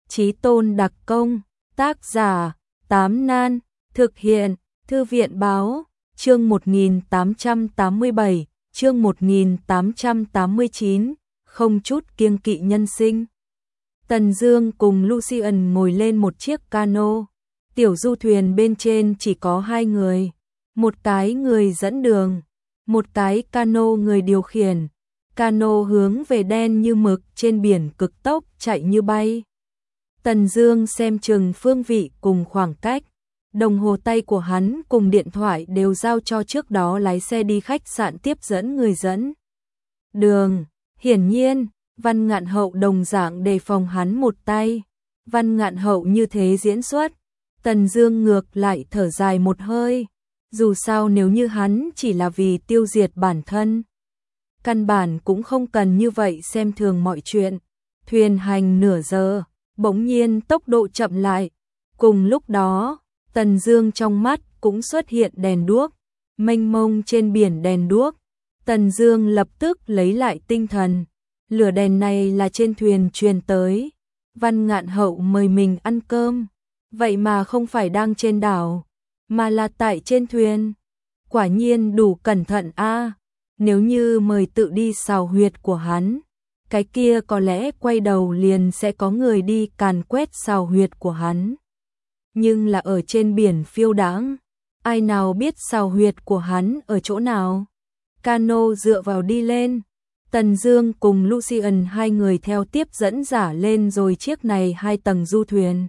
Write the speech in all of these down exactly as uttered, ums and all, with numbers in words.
Chí tôn đặc công, tác giả, Tám Nan, thực hiện, Thư viện báo, chương một nghìn tám trăm tám mươi bảy, chương một nghìn tám trăm tám mươi chín, không chút kiêng kỵ nhân sinh. Tần Dương cùng Lucian ngồi lên một chiếc cano, tiểu du thuyền bên trên chỉ có hai người, một cái người dẫn đường, một cái cano người điều khiển. Cano hướng về đen như mực trên biển cực tốc chạy như bay. Tần Dương xem chừng phương vị cùng khoảng cách, đồng hồ tay của hắn cùng điện thoại đều giao cho trước đó lái xe đi khách sạn tiếp dẫn người dẫn đường. Hiển nhiên, Văn Ngạn Hậu đồng dạng đề phòng hắn một tay. Văn Ngạn Hậu như thế diễn xuất, Tần Dương ngược lại thở dài một hơi. Dù sao nếu như hắn chỉ là vì tiêu diệt bản thân, căn bản cũng không cần như vậy xem thường mọi chuyện. Thuyền hành nửa giờ, bỗng nhiên tốc độ chậm lại. Cùng lúc đó, Tần Dương trong mắt cũng xuất hiện đèn đuốc, mênh mông trên biển đèn đuốc. Tần Dương lập tức lấy lại tinh thần. Lửa đèn này là trên thuyền truyền tới. Văn Ngạn Hậu mời mình ăn cơm, vậy mà không phải đang trên đảo, mà là tại trên thuyền. Quả nhiên đủ cẩn thận a. À. Nếu như mời tự đi xào huyệt của hắn, cái kia có lẽ quay đầu liền sẽ có người đi càn quét xào huyệt của hắn. Nhưng là ở trên biển phiêu đãng, ai nào biết xào huyệt của hắn ở chỗ nào. Cano dựa vào đi lên, Tần Dương cùng Lucian hai người theo tiếp dẫn giả lên rồi chiếc này hai tầng du thuyền.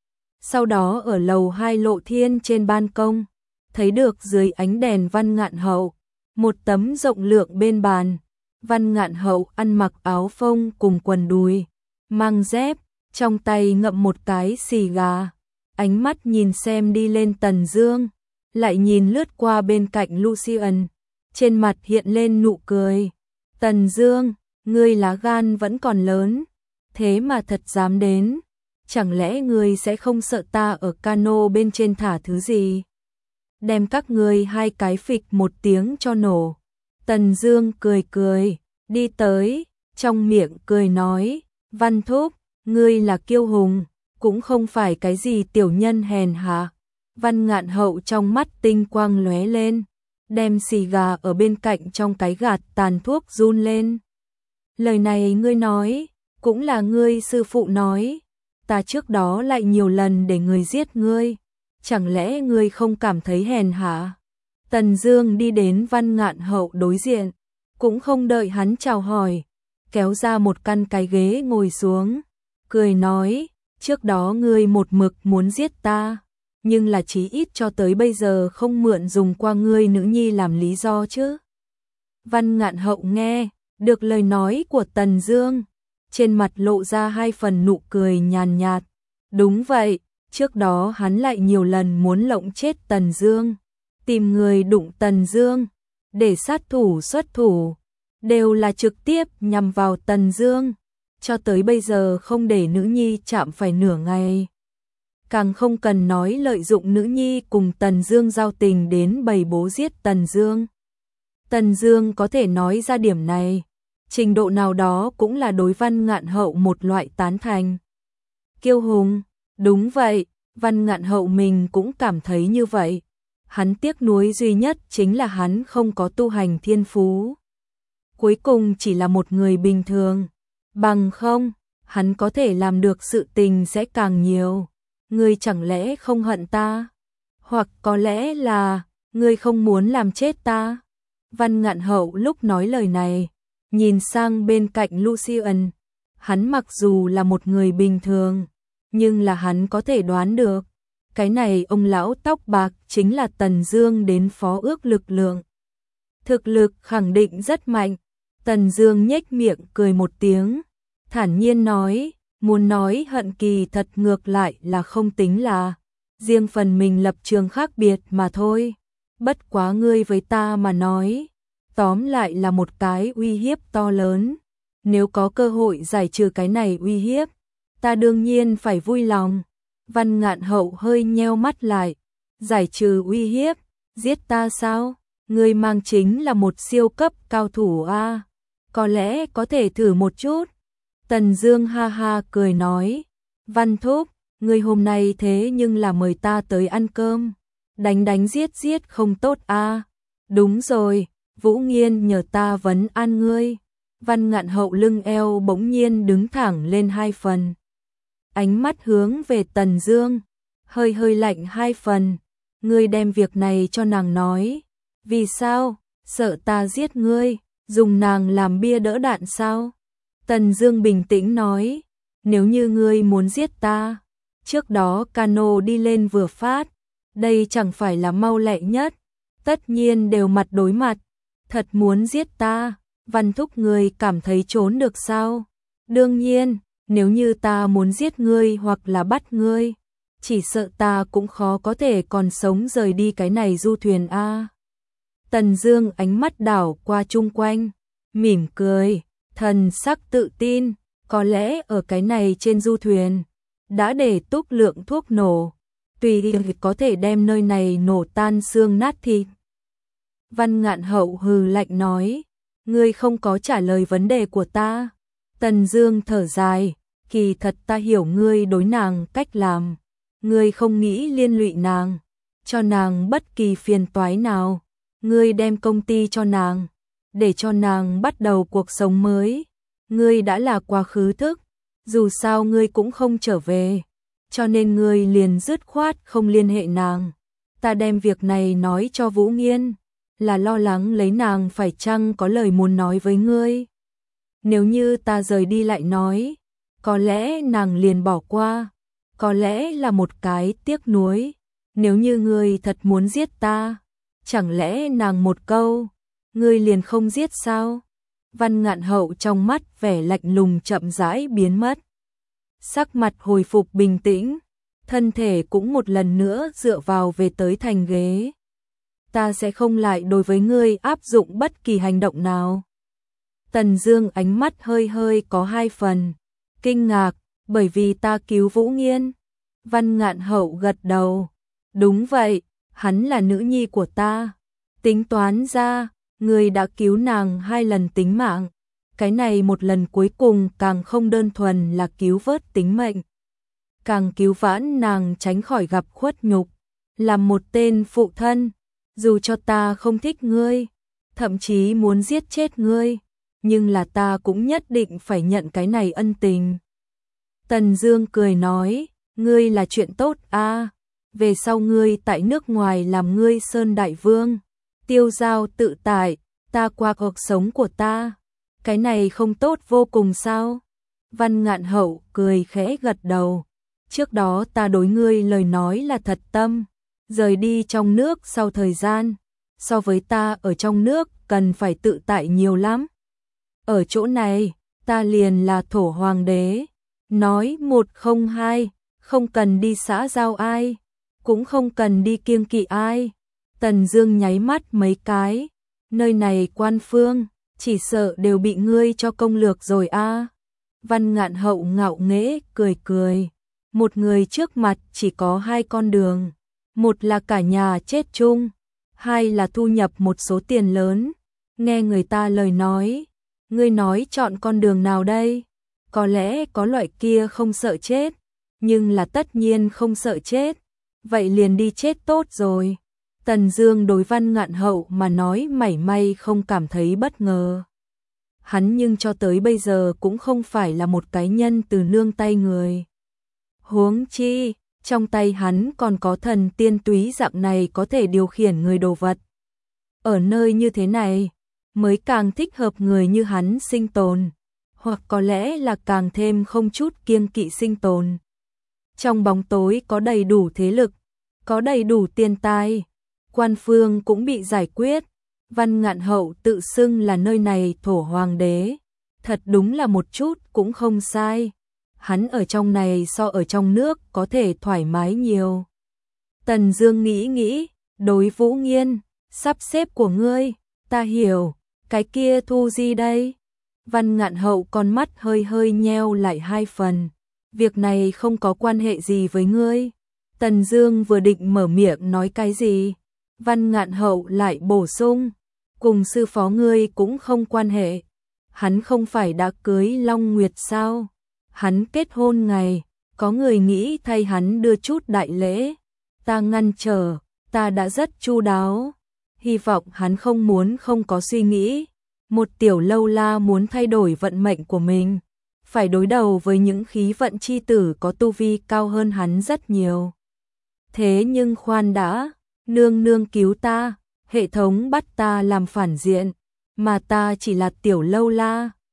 Sau đó ở lầu hai Lộ Thiên trên ban công, thấy được dưới ánh đèn Văn Ngạn Hậu, một tấm rộng lượng bên bàn. Văn Ngạn Hậu ăn mặc áo phông cùng quần đùi, mang dép, trong tay ngậm một cái xì gà, ánh mắt nhìn xem đi lên Tần Dương, lại nhìn lướt qua bên cạnh Lucian, trên mặt hiện lên nụ cười. Tần Dương, ngươi lá gan vẫn còn lớn, thế mà thật dám đến, chẳng lẽ ngươi sẽ không sợ ta ở cano bên trên thả thứ gì? Đem các ngươi hai cái phịch một tiếng cho nổ. Tần Dương cười cười, đi tới, trong miệng cười nói, Văn Thúc, ngươi là kiêu hùng, cũng không phải cái gì tiểu nhân hèn hạ. Văn Ngạn Hậu trong mắt tinh quang lóe lên, đem xì gà ở bên cạnh trong cái gạt tàn thuốc run lên. Lời này ngươi nói, cũng là ngươi sư phụ nói, ta trước đó lại nhiều lần để người giết ngươi, chẳng lẽ ngươi không cảm thấy hèn hạ? Tần Dương đi đến Văn Ngạn Hậu đối diện, cũng không đợi hắn chào hỏi, kéo ra một căn cái ghế ngồi xuống, cười nói, trước đó ngươi một mực muốn giết ta, nhưng là chí ít cho tới bây giờ không mượn dùng qua ngươi nữ nhi làm lý do chứ. Văn Ngạn Hậu nghe được lời nói của Tần Dương, trên mặt lộ ra hai phần nụ cười nhàn nhạt. Đúng vậy, trước đó hắn lại nhiều lần muốn lộng chết Tần Dương, tìm người đụng Tần Dương, để sát thủ xuất thủ, đều là trực tiếp nhằm vào Tần Dương, cho tới bây giờ không để nữ nhi chạm phải nửa ngày. Càng không cần nói lợi dụng nữ nhi cùng Tần Dương giao tình đến bày bố giết Tần Dương. Tần Dương có thể nói ra điểm này, trình độ nào đó cũng là đối Văn Ngạn Hậu một loại tán thành. Kiêu hùng, đúng vậy, Văn Ngạn Hậu mình cũng cảm thấy như vậy. Hắn tiếc nuối duy nhất chính là hắn không có tu hành thiên phú. Cuối cùng chỉ là một người bình thường, bằng không, hắn có thể làm được sự tình sẽ càng nhiều. Ngươi chẳng lẽ không hận ta? Hoặc có lẽ là, ngươi không muốn làm chết ta? Văn Ngạn Hậu lúc nói lời này, nhìn sang bên cạnh Lucian, hắn mặc dù là một người bình thường, nhưng là hắn có thể đoán được, cái này ông lão tóc bạc chính là Tần Dương đến phó ước lực lượng. Thực lực khẳng định rất mạnh. Tần Dương nhếch miệng cười một tiếng, thản nhiên nói, muốn nói hận kỳ thật ngược lại là không tính là, riêng phần mình lập trường khác biệt mà thôi. Bất quá ngươi với ta mà nói, tóm lại là một cái uy hiếp to lớn. Nếu có cơ hội giải trừ cái này uy hiếp, ta đương nhiên phải vui lòng. Văn Ngạn Hậu hơi nheo mắt lại, giải trừ uy hiếp, giết ta sao? Ngươi mang chính là một siêu cấp cao thủ a, có lẽ có thể thử một chút. Tần Dương ha ha cười nói, Văn Thúc, ngươi hôm nay thế nhưng là mời ta tới ăn cơm, đánh đánh giết giết không tốt a. À? Đúng rồi, Vũ Nghiên nhờ ta vấn an ngươi. Văn Ngạn Hậu lưng eo bỗng nhiên đứng thẳng lên hai phần. Ánh mắt hướng về Tần Dương, hơi hơi lạnh hai phần. Ngươi đem việc này cho nàng nói. Vì sao? Sợ ta giết ngươi, dùng nàng làm bia đỡ đạn sao? Tần Dương bình tĩnh nói, nếu như ngươi muốn giết ta, trước đó cano đi lên vừa phát, đây chẳng phải là mau lẹ nhất, tất nhiên đều mặt đối mặt, thật muốn giết ta, Văn Thúc ngươi cảm thấy trốn được sao? Đương nhiên, nếu như ta muốn giết ngươi hoặc là bắt ngươi, chỉ sợ ta cũng khó có thể còn sống rời đi cái này du thuyền a. Tần Dương ánh mắt đảo qua chung quanh, mỉm cười, thần sắc tự tin, có lẽ ở cái này trên du thuyền đã để túc lượng thuốc nổ, tùy có thể đem nơi này nổ tan xương nát thịt. Văn Ngạn Hậu hừ lạnh nói, ngươi không có trả lời vấn đề của ta. Tần Dương thở dài, kỳ thật ta hiểu ngươi đối nàng cách làm, ngươi không nghĩ liên lụy nàng, cho nàng bất kỳ phiền toái nào, ngươi đem công ty cho nàng, để cho nàng bắt đầu cuộc sống mới, ngươi đã là quá khứ thức, dù sao ngươi cũng không trở về, cho nên ngươi liền dứt khoát không liên hệ nàng. Ta đem việc này nói cho Vũ Nghiên, là lo lắng lấy nàng phải chăng có lời muốn nói với ngươi. Nếu như ta rời đi lại nói, có lẽ nàng liền bỏ qua, có lẽ là một cái tiếc nuối. Nếu như ngươi thật muốn giết ta, chẳng lẽ nàng một câu, ngươi liền không giết sao? Văn Ngạn Hậu trong mắt vẻ lạnh lùng chậm rãi biến mất. Sắc mặt hồi phục bình tĩnh, thân thể cũng một lần nữa dựa vào về tới thành ghế. Ta sẽ không lại đối với ngươi áp dụng bất kỳ hành động nào. Tần Dương ánh mắt hơi hơi có hai phần kinh ngạc, bởi vì ta cứu Vũ Nghiên. Văn Ngạn Hậu gật đầu, đúng vậy, hắn là nữ nhi của ta. Tính toán ra, ngươi đã cứu nàng hai lần tính mạng, cái này một lần cuối cùng càng không đơn thuần là cứu vớt tính mệnh, càng cứu vãn nàng tránh khỏi gặp khuất nhục. Làm một tên phụ thân, dù cho ta không thích ngươi, thậm chí muốn giết chết ngươi, nhưng là ta cũng nhất định phải nhận cái này ân tình. Tần Dương cười nói, ngươi là chuyện tốt a, à, về sau ngươi tại nước ngoài làm ngươi Sơn Đại Vương, tiêu dao tự tại, ta qua cuộc sống của ta, cái này không tốt vô cùng sao? Văn Ngạn Hậu cười khẽ gật đầu, trước đó ta đối ngươi lời nói là thật tâm, rời đi trong nước sau thời gian, so với ta ở trong nước cần phải tự tại nhiều lắm. Ở chỗ này, ta liền là thổ hoàng đế, nói một không hai, không cần đi xã giao ai, cũng không cần đi kiêng kỵ ai. Tần Dương nháy mắt mấy cái, nơi này quan phương, chỉ sợ đều bị ngươi cho công lược rồi a. À. Văn Ngạn Hậu ngạo nghễ cười cười, một người trước mặt chỉ có hai con đường, một là cả nhà chết chung, hai là thu nhập một số tiền lớn. Nghe người ta lời nói, ngươi nói chọn con đường nào đây? Có lẽ có loại kia không sợ chết, nhưng là tất nhiên không sợ chết, vậy liền đi chết tốt rồi. Tần Dương đối Văn Ngạn Hậu mà nói mảy may không cảm thấy bất ngờ. Hắn nhưng cho tới bây giờ cũng không phải là một cái nhân từ nương tay người. Huống chi, trong tay hắn còn có thần tiên túy dạng này có thể điều khiển người đồ vật. Ở nơi như thế này, mới càng thích hợp người như hắn sinh tồn, hoặc có lẽ là càng thêm không chút kiêng kỵ sinh tồn. Trong bóng tối có đầy đủ thế lực, có đầy đủ tiền tài, quan phương cũng bị giải quyết. Văn Ngạn Hậu tự xưng là nơi này thổ hoàng đế, thật đúng là một chút cũng không sai. Hắn ở trong này so ở trong nước có thể thoải mái nhiều. Tần Dương nghĩ nghĩ, đối Vũ Nghiên, sắp xếp của ngươi, ta hiểu, cái kia thu gì đây? Văn Ngạn Hậu con mắt hơi hơi nheo lại hai phần, việc này không có quan hệ gì với ngươi. Tần Dương vừa định mở miệng nói cái gì, Văn Ngạn Hậu lại bổ sung, cùng sư phó ngươi cũng không quan hệ. Hắn không phải đã cưới Long Nguyệt sao? Hắn kết hôn ngày, có người nghĩ thay hắn đưa chút đại lễ, ta ngăn trở, ta đã rất chu đáo, hy vọng hắn không muốn không có suy nghĩ. Một tiểu lâu la muốn thay đổi vận mệnh của mình, phải đối đầu với những khí vận chi tử có tu vi cao hơn hắn rất nhiều. Thế nhưng khoan đã, nương nương cứu ta, hệ thống bắt ta làm phản diện, mà ta chỉ là tiểu lâu la,